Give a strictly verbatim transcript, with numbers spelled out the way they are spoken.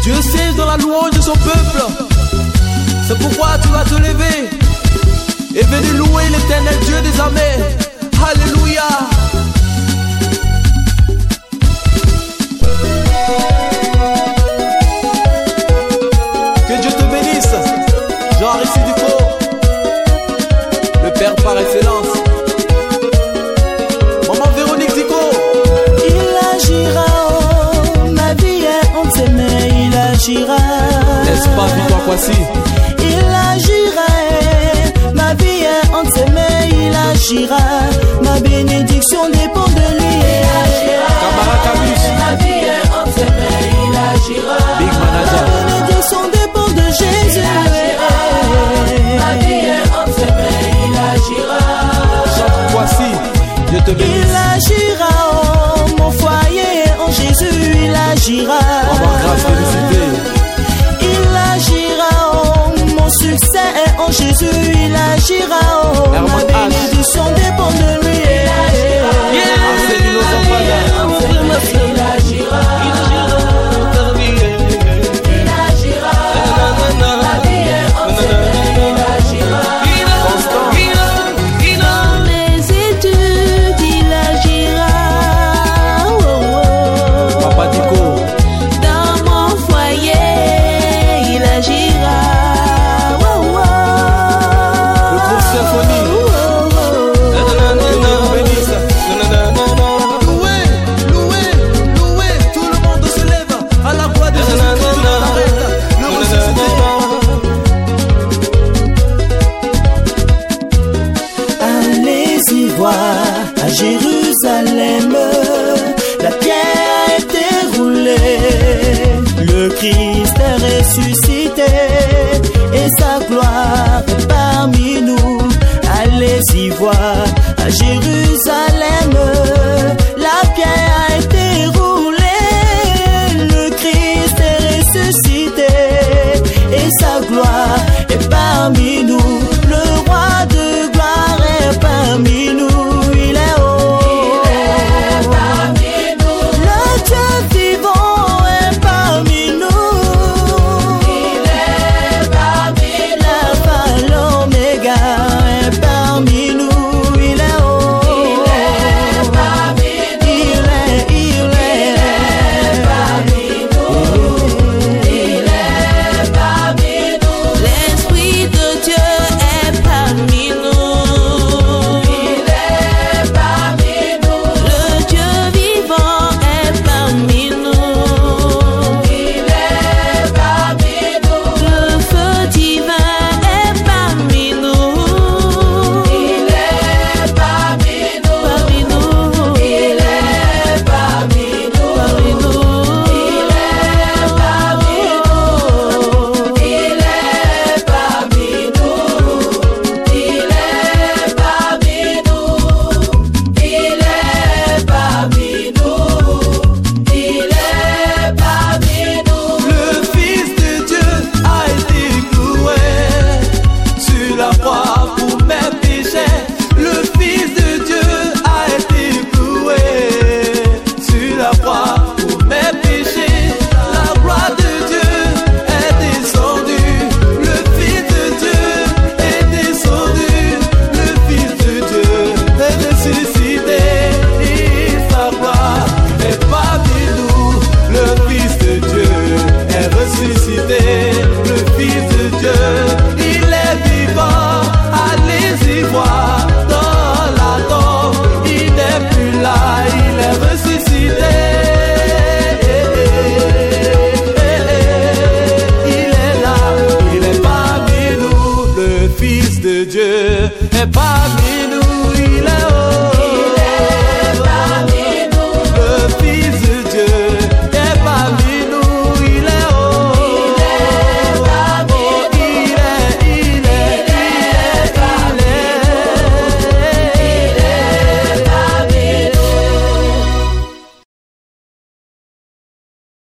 Dieu siège dans la louange de son peuple. C'est pourquoi tu vas te lever et venir louer l'éternel Dieu des armées. Alléluia. Que Dieu te bénisse. Jean-Aristide Ducrot, le Père par excellence. Maman Véronique Zico. Il agira, oh, ma vie est entre ses mains, il agira. N'est-ce pas, Victoire Kwasi? Il agira, eh, ma vie est entre ses mains, il agira. Ma bénédiction dépend de lui. Il agira. Camarade Camus. Ma vie est entre ses mains, il agira. Big Manager. Ma bénédiction dépend de Jésus. Ma vie est entre ses mains, il agira. Jacques Kwasi, Dieu te bénisse. Il agira, oh, mon foyer est en Jésus, il agira. Maman Grâce, félicité. Il agira, oh, mon succès est en Jésus, il agira, oh, Herman ma bénédiction dépend de lui. Marcelino Zampada. Il agira, il agira, ma vie est en ses mains, il agira. Dans mes études, il agira, oh, oh. Papa Dico. Dans mon foyer, il agira, oh, oh. Le groupe Symphonie. Louez, louez, louez. Tout le monde se lève à la voix de Jésus-Christ de Nazareth, le ressuscité. Allez-y voir à Jérusalem, la pierre a été roulée, le Christ est ressuscité et sa gloire est parmi nous. Allez-y voir à Jérusalem, la pierre a été roulée, le Christ est ressuscité et sa gloire est parmi nous. Le roi de gloire est parmi nous, il est haut, il est parmi nous. Le Dieu vivant est parmi nous, il est parmi nous. L'alpha, l'oméga est parmi nous, il est haut, il est parmi nous. Il est, il est parmi nous, il est parmi nous. L'Esprit de Dieu est parmi nous, il est parmi nous. Le Dieu vivant est parmi nous, il est parmi nous. Le feu divin est parmi nous, il est parmi nous. Parmi nous, il est parmi nous. Parmi nous, il est parmi nous. Il est parmi nous. Il est parmi nous. Il est parmi nous. Il est parmi nous. Le Fils de Dieu a été cloué sur la croix pour mes péchés. Le Fils de Dieu a été cloué sur la croix pour mes péchés. La gloire de Dieu est descendue. Le Fils de Dieu est descendu. Le Fils de Dieu est ressuscité. Et sa gloire est parmi nous. Le Fils de Dieu est ressuscité. Le Fils de Dieu, il est vivant. Allez-y voir dans la tombe. Il n'est plus là, il est ressuscité. Il est là, il est parmi nous. Le Fils de Dieu est parmi nous. Il est